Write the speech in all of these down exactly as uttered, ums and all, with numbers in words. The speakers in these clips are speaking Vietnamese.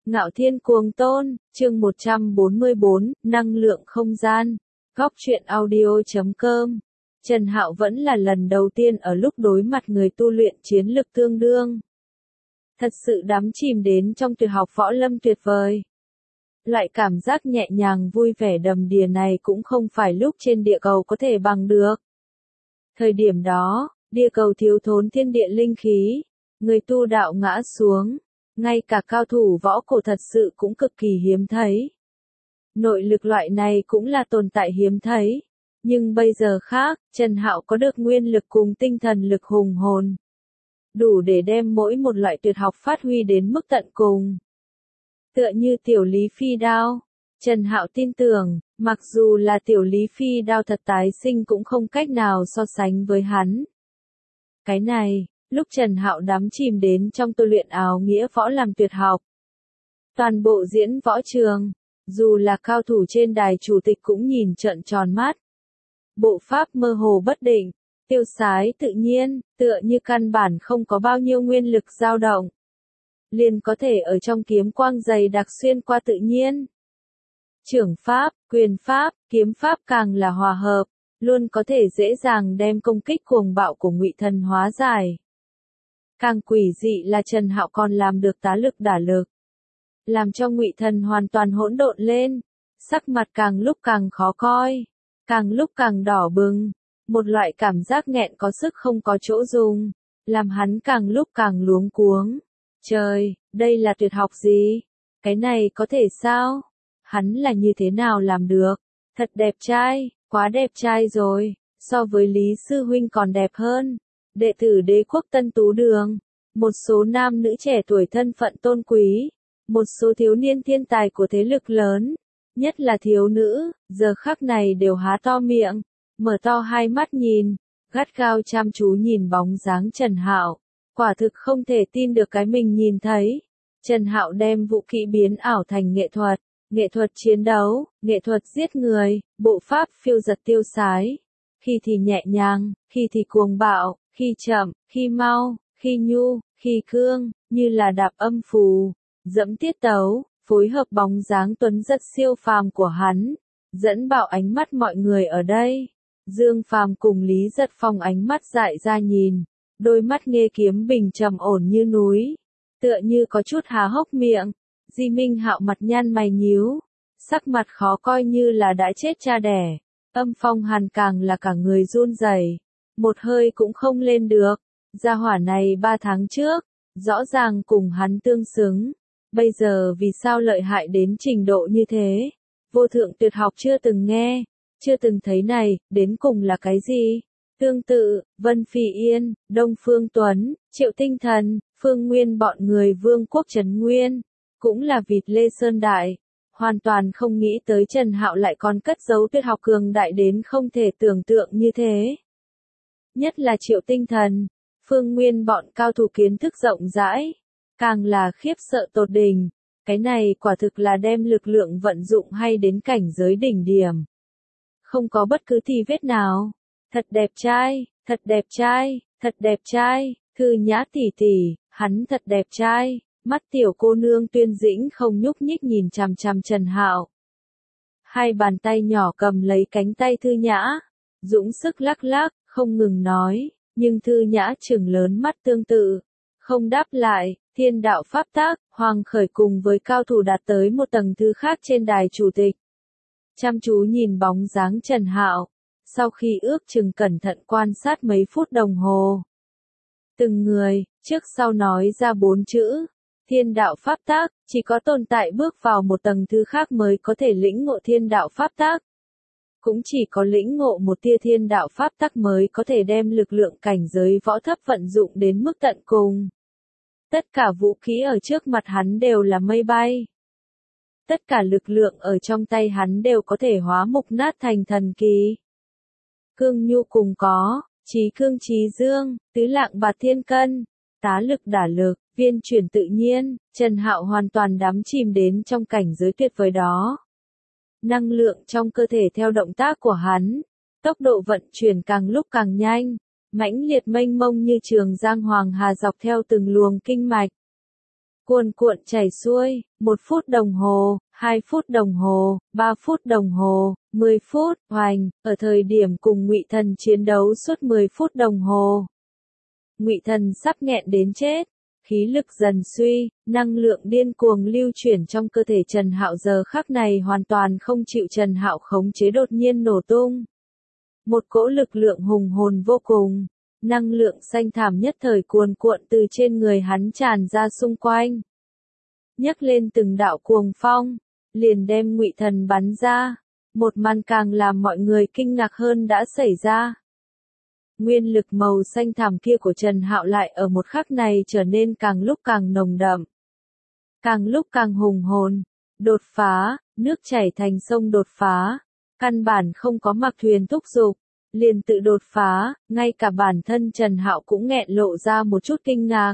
Ngạo Thiên Cuồng Tôn, chương một trăm bốn mươi bốn, năng lượng không gian. Góc truyện audio chấm com. Trần Hạo vẫn là lần đầu tiên ở lúc đối mặt người tu luyện chiến lực tương đương. Thật sự đắm chìm đến trong tuyệt học võ lâm tuyệt vời. Loại cảm giác nhẹ nhàng vui vẻ đầm đìa này cũng không phải lúc trên địa cầu có thể bằng được. Thời điểm đó, địa cầu thiếu thốn thiên địa linh khí, người tu đạo ngã xuống. Ngay cả cao thủ võ cổ thật sự cũng cực kỳ hiếm thấy. Nội lực loại này cũng là tồn tại hiếm thấy. Nhưng bây giờ khác, Trần Hạo có được nguyên lực cùng tinh thần lực hùng hồn. Đủ để đem mỗi một loại tuyệt học phát huy đến mức tận cùng. Tựa như tiểu lý phi đao. Trần Hạo tin tưởng, mặc dù là tiểu lý phi đao thật tái sinh cũng không cách nào so sánh với hắn. Cái này... Lúc Trần Hạo đắm chìm đến trong tu luyện áo nghĩa võ làm tuyệt học. Toàn bộ diễn võ trường, dù là cao thủ trên đài chủ tịch cũng nhìn trợn tròn mắt. Bộ pháp mơ hồ bất định, tiêu sái tự nhiên, tựa như căn bản không có bao nhiêu nguyên lực dao động. Liền có thể ở trong kiếm quang dày đặc xuyên qua tự nhiên. Trưởng pháp, quyền pháp, kiếm pháp càng là hòa hợp, luôn có thể dễ dàng đem công kích cuồng bạo của Ngụy Thần hóa giải. Càng quỷ dị là Trần Hạo còn làm được tá lực đả lực. Làm cho Ngụy Thần hoàn toàn hỗn độn lên. Sắc mặt càng lúc càng khó coi. Càng lúc càng đỏ bừng. Một loại cảm giác nghẹn có sức không có chỗ dùng. Làm hắn càng lúc càng luống cuống. Trời, đây là tuyệt học gì? Cái này có thể sao? Hắn là như thế nào làm được? Thật đẹp trai, quá đẹp trai rồi. So với Lý Sư Huynh còn đẹp hơn. Đệ tử Đế quốc Tân Tú Đường, một số nam nữ trẻ tuổi thân phận tôn quý, một số thiếu niên thiên tài của thế lực lớn, nhất là thiếu nữ, giờ khắc này đều há to miệng, mở to hai mắt nhìn, gắt gao chăm chú nhìn bóng dáng Trần Hạo, quả thực không thể tin được cái mình nhìn thấy. Trần Hạo đem vũ kỹ biến ảo thành nghệ thuật, nghệ thuật chiến đấu, nghệ thuật giết người, bộ pháp phiêu giật tiêu sái, khi thì nhẹ nhàng, khi thì cuồng bạo. Khi chậm, khi mau, khi nhu, khi cương, như là đạp âm phù, dẫm tiết tấu, phối hợp bóng dáng tuấn rất siêu phàm của hắn, dẫn bảo ánh mắt mọi người ở đây. Dương Phàm cùng Lý Giật Phong ánh mắt dại ra nhìn, đôi mắt Nghê Kiếm Bình trầm ổn như núi, tựa như có chút há hốc miệng. Di Minh Hạo mặt nhăn mày nhíu, sắc mặt khó coi như là đã chết cha đẻ. Âm Phong Hàn càng là cả người run rẩy. Một hơi cũng không lên được. Gia hỏa này ba tháng trước, rõ ràng cùng hắn tương xứng. Bây giờ vì sao lợi hại đến trình độ như thế? Vô thượng tuyệt học chưa từng nghe, chưa từng thấy này, đến cùng là cái gì? Tương tự, Vân Phi Yên, Đông Phương Tuấn, Triệu Tinh Thần, Phương Nguyên bọn người Vương quốc Trấn Nguyên, cũng là vịt Lê Sơn Đại. Hoàn toàn không nghĩ tới Trần Hạo lại còn cất giấu tuyệt học cường đại đến không thể tưởng tượng như thế. Nhất là Triệu Tinh Thần, Phương Nguyên bọn cao thủ kiến thức rộng rãi, càng là khiếp sợ tột đỉnh, cái này quả thực là đem lực lượng vận dụng hay đến cảnh giới đỉnh điểm. Không có bất cứ thi vết nào, thật đẹp trai, thật đẹp trai, thật đẹp trai, Thư Nhã tỷ tỷ, hắn thật đẹp trai, mắt tiểu cô nương Tuyên Dĩnh không nhúc nhích nhìn chằm chằm Trần Hạo. Hai bàn tay nhỏ cầm lấy cánh tay Thư Nhã, dũng sức lắc lắc. Không ngừng nói, nhưng Thư Nhã trừng lớn mắt tương tự, không đáp lại. Thiên đạo pháp tác, Hoàng Khởi cùng với cao thủ đạt tới một tầng thứ khác trên đài chủ tịch. Chăm chú nhìn bóng dáng Trần Hạo, sau khi ước chừng cẩn thận quan sát mấy phút đồng hồ. Từng người, trước sau nói ra bốn chữ, thiên đạo pháp tác, chỉ có tồn tại bước vào một tầng thứ khác mới có thể lĩnh ngộ thiên đạo pháp tác. Cũng chỉ có lĩnh ngộ một tia thiên đạo pháp tắc mới có thể đem lực lượng cảnh giới võ thấp vận dụng đến mức tận cùng. Tất cả vũ khí ở trước mặt hắn đều là mây bay. Tất cả lực lượng ở trong tay hắn đều có thể hóa mục nát thành thần kỳ. Cương nhu cùng có, trí cương trí dương, tứ lạng bạt thiên cân, tá lực đả lực, viên chuyển tự nhiên. Trần Hạo hoàn toàn đắm chìm đến trong cảnh giới tuyệt vời đó. Năng lượng trong cơ thể theo động tác của hắn, tốc độ vận chuyển càng lúc càng nhanh, mãnh liệt mênh mông như trường giang hoàng hà dọc theo từng luồng kinh mạch. cuồn cuộn chảy xuôi, một phút đồng hồ, hai phút đồng hồ, ba phút đồng hồ, mười phút, hoành, ở thời điểm cùng Ngụy Thần chiến đấu suốt mười phút đồng hồ. Ngụy Thần sắp nghẹn đến chết, khí lực dần suy, năng lượng điên cuồng lưu chuyển trong cơ thể Trần Hạo giờ khắc này hoàn toàn không chịu Trần Hạo khống chế đột nhiên nổ tung. Một cỗ lực lượng hùng hồn vô cùng, năng lượng xanh thảm nhất thời cuồn cuộn từ trên người hắn tràn ra xung quanh. Nhấc lên từng đạo cuồng phong, liền đem Ngụy Thần bắn ra, một màn càng làm mọi người kinh ngạc hơn đã xảy ra. Nguyên lực màu xanh thẳm kia của Trần Hạo lại ở một khắc này trở nên càng lúc càng nồng đậm, càng lúc càng hùng hồn, đột phá, nước chảy thành sông đột phá, căn bản không có mặc thuyền thúc giục, liền tự đột phá, ngay cả bản thân Trần Hạo cũng nghẹn lộ ra một chút kinh ngạc.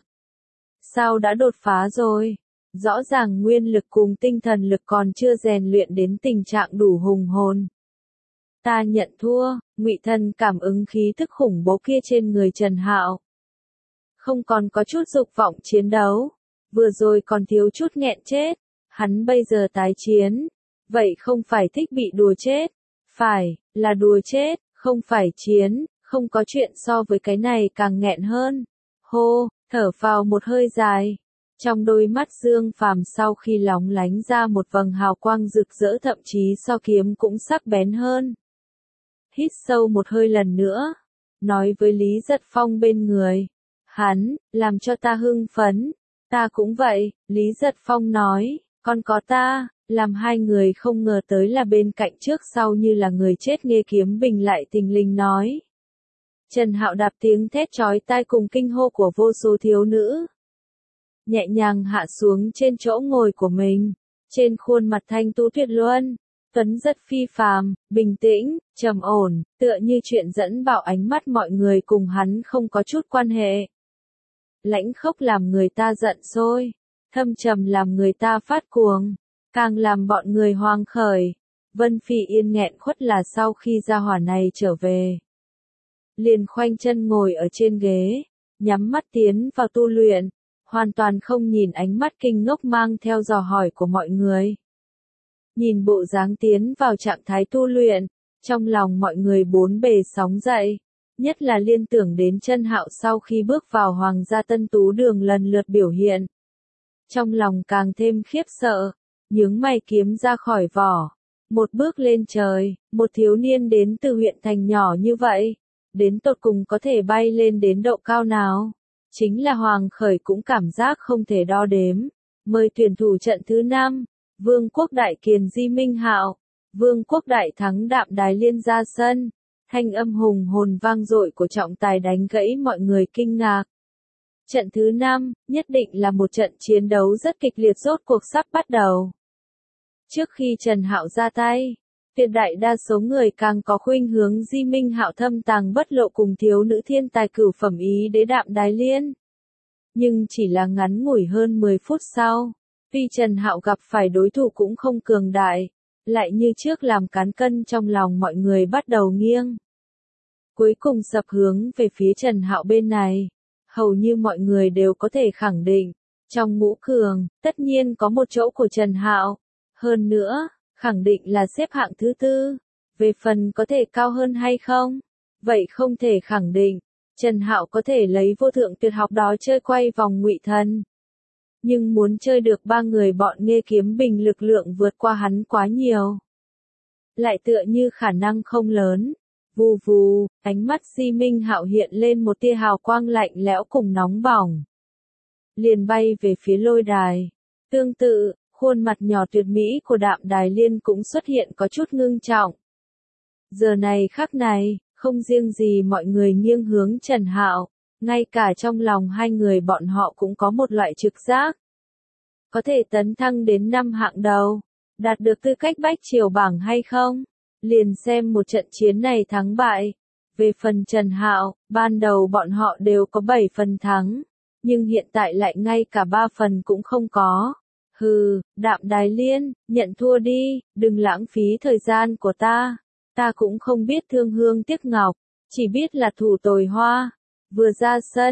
Sao đã đột phá rồi? Rõ ràng nguyên lực cùng tinh thần lực còn chưa rèn luyện đến tình trạng đủ hùng hồn. Ta nhận thua, Ngụy Thần cảm ứng khí thức khủng bố kia trên người Trần Hạo. Không còn có chút dục vọng chiến đấu, vừa rồi còn thiếu chút nghẹn chết, hắn bây giờ tái chiến, vậy không phải thích bị đùa chết, phải, là đùa chết, không phải chiến, không có chuyện so với cái này càng nghẹn hơn. Hô, thở vào một hơi dài. Trong đôi mắt Dương Phàm sau khi lóng lánh ra một vầng hào quang rực rỡ thậm chí so kiếm cũng sắc bén hơn. Hít sâu một hơi lần nữa, nói với Lý Giật Phong bên người. Hắn, làm cho ta hưng phấn, ta cũng vậy, Lý Giật Phong nói, còn có ta, làm hai người không ngờ tới là bên cạnh trước sau như là người chết Nghê Kiếm Bình lại tình lình nói. Trần Hạo đạp tiếng thét chói tai cùng kinh hô của vô số thiếu nữ. Nhẹ nhàng hạ xuống trên chỗ ngồi của mình, trên khuôn mặt thanh tú tuyệt luân, tuấn rất phi phàm, bình tĩnh, trầm ổn, tựa như chuyện dẫn vào ánh mắt mọi người cùng hắn không có chút quan hệ. Lãnh khốc làm người ta giận sôi, thâm trầm làm người ta phát cuồng, càng làm bọn người hoang khởi. Vân Phi Yên nghẹn khuất là sau khi gia hỏa này trở về, liền khoanh chân ngồi ở trên ghế, nhắm mắt tiến vào tu luyện, hoàn toàn không nhìn ánh mắt kinh ngốc mang theo dò hỏi của mọi người. Nhìn bộ dáng tiến vào trạng thái tu luyện, trong lòng mọi người bốn bề sóng dậy, nhất là liên tưởng đến Trần Hạo sau khi bước vào Hoàng gia Tân Tú Đường lần lượt biểu hiện. Trong lòng càng thêm khiếp sợ, nhướng mày kiếm ra khỏi vỏ, một bước lên trời, một thiếu niên đến từ huyện thành nhỏ như vậy, đến tột cùng có thể bay lên đến độ cao nào? Chính là Hoàng Khởi cũng cảm giác không thể đo đếm. Mời tuyển thủ trận thứ năm, Vương Quốc Đại Kiền Di Minh Hạo, Vương Quốc Đại Thắng Đạm Đài Liên ra sân. Thanh âm hùng hồn vang dội của trọng tài đánh gãy mọi người kinh ngạc. Trận thứ năm, nhất định là một trận chiến đấu rất kịch liệt rốt cuộc sắp bắt đầu. Trước khi Trần Hạo ra tay, tuyệt đại đa số người càng có khuynh hướng Di Minh Hạo thâm tàng bất lộ cùng thiếu nữ thiên tài cửu phẩm Ý Đế Đạm Đài Liên. Nhưng chỉ là ngắn ngủi hơn mười phút sau, tuy Trần Hạo gặp phải đối thủ cũng không cường đại, lại như trước làm cán cân trong lòng mọi người bắt đầu nghiêng. Cuối cùng sập hướng về phía Trần Hạo bên này, hầu như mọi người đều có thể khẳng định, trong ngũ cường, tất nhiên có một chỗ của Trần Hạo. Hơn nữa, khẳng định là xếp hạng thứ tư. Về phần có thể cao hơn hay không? Vậy không thể khẳng định. Trần Hạo có thể lấy vô thượng tuyệt học đó chơi quay vòng Ngụy Thần. Nhưng muốn chơi được ba người bọn Nghê Kiếm Bình lực lượng vượt qua hắn quá nhiều. Lại tựa như khả năng không lớn. Vù vù, ánh mắt Di Minh Hạo hiện lên một tia hào quang lạnh lẽo cùng nóng bỏng. Liền bay về phía lôi đài. Tương tự, khuôn mặt nhỏ tuyệt mỹ của Đạm Đài Liên cũng xuất hiện có chút ngưng trọng. Giờ này khắc này, không riêng gì mọi người nghiêng hướng Trần Hạo, ngay cả trong lòng hai người bọn họ cũng có một loại trực giác. Có thể tấn thăng đến năm hạng đầu, đạt được tư cách bách triều bảng hay không? Liền xem một trận chiến này thắng bại. Về phần Trần Hạo, ban đầu bọn họ đều có bảy phần thắng, nhưng hiện tại lại ngay cả ba phần cũng không có. Hừ, Đạm Đài Liên, nhận thua đi, đừng lãng phí thời gian của ta. Ta cũng không biết thương hương tiếc ngọc, chỉ biết là thủ tồi hoa. Vừa ra sân,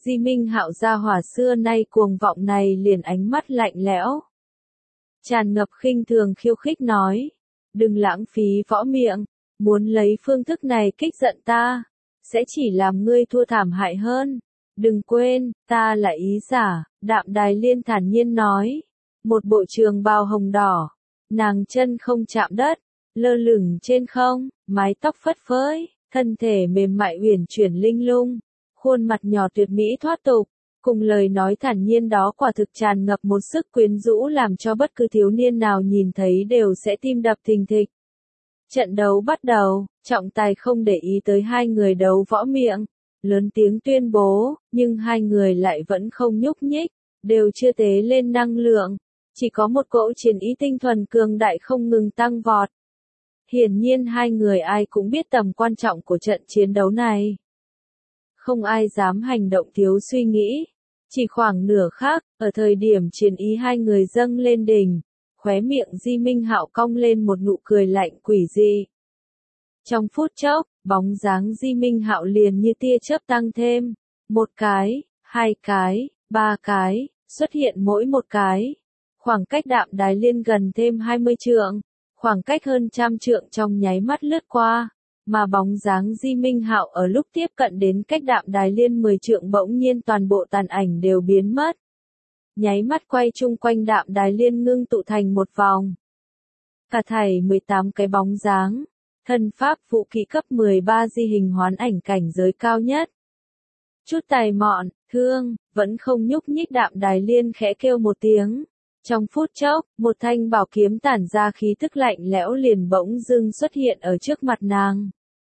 Di Minh Hạo gia hỏa xưa nay cuồng vọng này liền ánh mắt lạnh lẽo, tràn ngập khinh thường khiêu khích nói, đừng lãng phí võ miệng, muốn lấy phương thức này kích giận ta, sẽ chỉ làm ngươi thua thảm hại hơn. Đừng quên, ta là ý giả, Đạm Đài Liên thản nhiên nói, một bộ trường bào hồng đỏ, nàng chân không chạm đất, lơ lửng trên không, mái tóc phất phới, thân thể mềm mại uyển chuyển linh lung, khuôn mặt nhỏ tuyệt mỹ thoát tục, cùng lời nói thản nhiên đó quả thực tràn ngập một sức quyến rũ làm cho bất cứ thiếu niên nào nhìn thấy đều sẽ tim đập thình thịch. Trận đấu bắt đầu, trọng tài không để ý tới hai người đấu võ miệng, lớn tiếng tuyên bố, nhưng hai người lại vẫn không nhúc nhích, đều chưa tế lên năng lượng, chỉ có một cỗ chiến ý tinh thuần cường đại không ngừng tăng vọt. Hiển nhiên hai người ai cũng biết tầm quan trọng của trận chiến đấu này. Không ai dám hành động thiếu suy nghĩ. Chỉ khoảng nửa khắc, ở thời điểm chiến ý hai người dâng lên đỉnh, khóe miệng Di Minh Hạo cong lên một nụ cười lạnh quỷ dị. Trong phút chốc, bóng dáng Di Minh Hạo liền như tia chớp tăng thêm, một cái, hai cái, ba cái, xuất hiện mỗi một cái. Khoảng cách Đạm Đài Liên gần thêm hai mươi trượng, khoảng cách hơn trăm trượng trong nháy mắt lướt qua, mà bóng dáng Di Minh Hạo ở lúc tiếp cận đến cách Đạm Đài Liên mười trượng bỗng nhiên toàn bộ tàn ảnh đều biến mất. Nháy mắt quay chung quanh Đạm Đài Liên ngưng tụ thành một vòng. Cả thảy mười tám cái bóng dáng, thân pháp vũ kỹ cấp mười ba di hình hoán ảnh cảnh giới cao nhất. Chút tài mọn, thương, vẫn không nhúc nhích Đạm Đài Liên khẽ kêu một tiếng. Trong phút chốc, một thanh bảo kiếm tản ra khí tức lạnh lẽo liền bỗng dưng xuất hiện ở trước mặt nàng.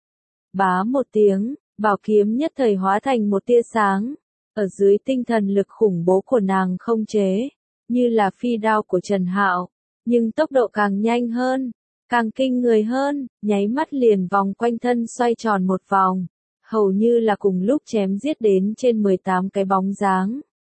Bá một tiếng, bảo kiếm nhất thời hóa thành một tia sáng. Ở dưới tinh thần lực khủng bố của nàng không chế, như là phi đao của Trần Hạo, nhưng tốc độ càng nhanh hơn, càng kinh người hơn, nháy mắt liền vòng quanh thân xoay tròn một vòng, hầu như là cùng lúc chém giết đến trên mười tám cái bóng dáng.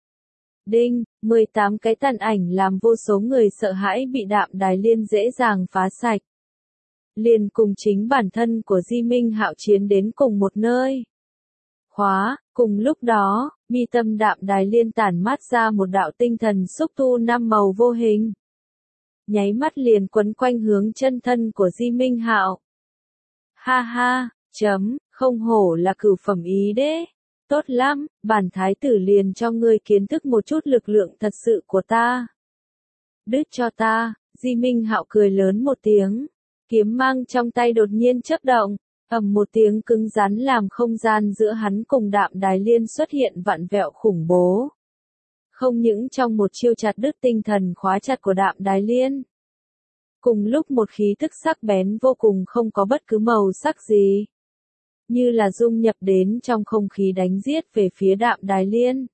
Đinh, mười tám cái tàn ảnh làm vô số người sợ hãi bị Đạm Đài Liên dễ dàng phá sạch. Liền cùng chính bản thân của Di Minh Hạo chiến đến cùng một nơi. Khóa, cùng lúc đó, mi tâm Đạm Đài Liên tản mát ra một đạo tinh thần xúc tu năm màu vô hình. Nháy mắt liền quấn quanh hướng chân thân của Di Minh Hạo. Ha ha, chấm, không hổ là cửu phẩm ý đế. Tốt lắm, bản thái tử liền cho ngươi kiến thức một chút lực lượng thật sự của ta. Đứt cho ta, Di Minh Hạo cười lớn một tiếng. Kiếm mang trong tay đột nhiên chớp động, ầm một tiếng cứng rắn làm không gian giữa hắn cùng Đạm Đài Liên xuất hiện vặn vẹo khủng bố. Không những trong một chiêu chặt đứt tinh thần khóa chặt của Đạm Đài Liên. Cùng lúc một khí tức sắc bén vô cùng không có bất cứ màu sắc gì. Như là dung nhập đến trong không khí đánh giết về phía Đạm Đài Liên.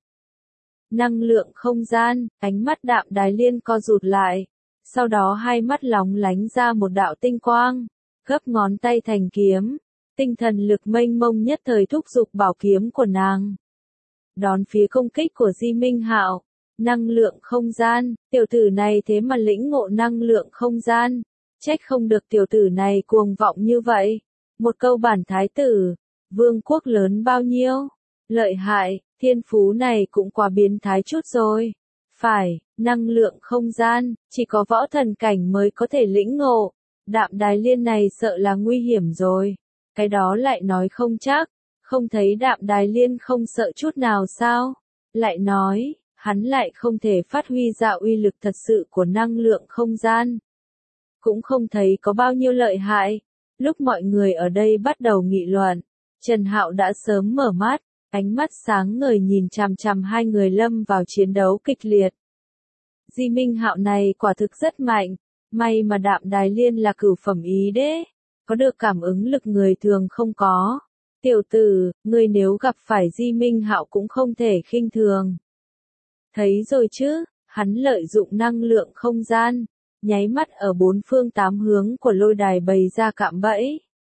Năng lượng không gian, ánh mắt Đạm Đài Liên co rụt lại. Sau đó hai mắt lóng lánh ra một đạo tinh quang, gấp ngón tay thành kiếm, tinh thần lực mênh mông nhất thời thúc giục bảo kiếm của nàng. Đón phía công kích của Di Minh Hạo, năng lượng không gian, tiểu tử này thế mà lĩnh ngộ năng lượng không gian, trách không được tiểu tử này cuồng vọng như vậy. Một câu bản thái tử, vương quốc lớn bao nhiêu, lợi hại, thiên phú này cũng quá biến thái chút rồi. Phải, năng lượng không gian, chỉ có võ thần cảnh mới có thể lĩnh ngộ. Đạm Đài Liên này sợ là nguy hiểm rồi. Cái đó lại nói không chắc, không thấy Đạm Đài Liên không sợ chút nào sao? Lại nói, hắn lại không thể phát huy ra uy lực thật sự của năng lượng không gian. Cũng không thấy có bao nhiêu lợi hại. Lúc mọi người ở đây bắt đầu nghị luận, Trần Hạo đã sớm mở mắt. Ánh mắt sáng ngời nhìn chằm chằm hai người lâm vào chiến đấu kịch liệt. Di Minh Hạo này quả thực rất mạnh, may mà Đạm Đài Liên là cửu phẩm ý đế, có được cảm ứng lực người thường không có. Tiểu tử, ngươi nếu gặp phải Di Minh Hạo cũng không thể khinh thường. Thấy rồi chứ, hắn lợi dụng năng lượng không gian, nháy mắt ở bốn phương tám hướng của lôi đài bày ra cạm bẫy.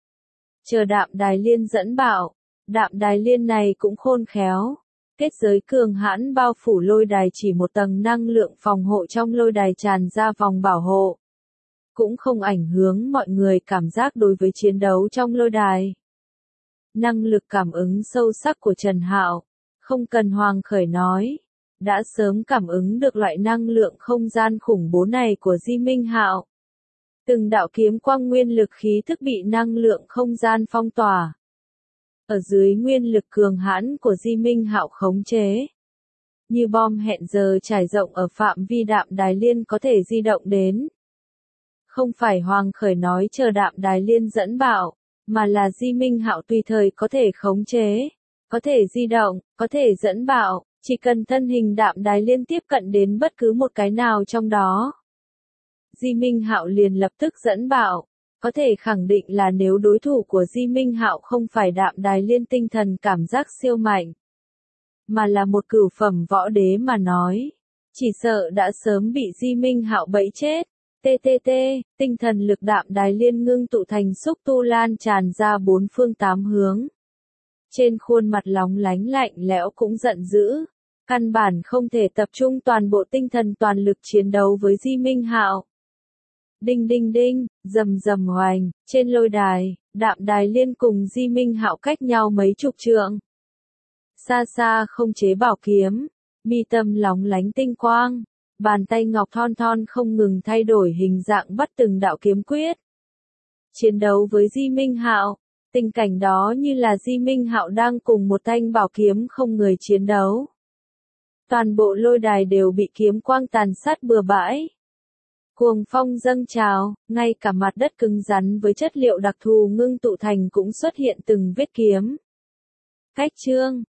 Chờ Đạm Đài Liên dẫn bảo. Đạm Đài Liên này cũng khôn khéo. Kết giới cường hãn bao phủ lôi đài chỉ một tầng năng lượng phòng hộ trong lôi đài tràn ra vòng bảo hộ. Cũng không ảnh hưởng mọi người cảm giác đối với chiến đấu trong lôi đài. Năng lực cảm ứng sâu sắc của Trần Hạo, Không cần Hoàng Khởi nói, đã sớm cảm ứng được loại năng lượng không gian khủng bố này của Di Minh Hạo. Từng đạo kiếm quang nguyên lực khí thức bị năng lượng không gian phong tỏa. Ở dưới nguyên lực cường hãn của Di Minh Hạo khống chế. Như bom hẹn giờ trải rộng ở phạm vi Đạm Đài Liên có thể di động đến. Không phải Hoàng Khởi nói chờ Đạm Đài Liên dẫn bảo, mà là Di Minh Hạo tùy thời có thể khống chế, có thể di động, có thể dẫn bảo, chỉ cần thân hình Đạm Đài Liên tiếp cận đến bất cứ một cái nào trong đó. Di Minh Hạo liền lập tức dẫn bảo, có thể khẳng định là nếu đối thủ của Di Minh Hạo không phải Đạm Đài Liên tinh thần cảm giác siêu mạnh, mà là một cửu phẩm võ đế mà nói, chỉ sợ đã sớm bị Di Minh Hạo bẫy chết. tê tê tê, tinh thần lực Đạm Đài Liên ngưng tụ thành xúc tu lan tràn ra bốn phương tám hướng. Trên khuôn mặt lóng lánh lạnh lẽo cũng giận dữ, căn bản không thể tập trung toàn bộ tinh thần toàn lực chiến đấu với Di Minh Hạo. Đinh đinh đinh, rầm rầm hoành, trên lôi đài, Đạm Đài Liên cùng Di Minh Hạo cách nhau mấy chục trượng. Xa xa không chế bảo kiếm, mi tâm lóng lánh tinh quang, bàn tay ngọc thon thon không ngừng thay đổi hình dạng bắt từng đạo kiếm quyết. Chiến đấu với Di Minh Hạo, tình cảnh đó như là Di Minh Hạo đang cùng một thanh bảo kiếm không người chiến đấu. Toàn bộ lôi đài đều bị kiếm quang tàn sát bừa bãi. Cuồng phong dâng trào, ngay cả mặt đất cứng rắn với chất liệu đặc thù ngưng tụ thành cũng xuất hiện từng vết kiếm. Cách chương,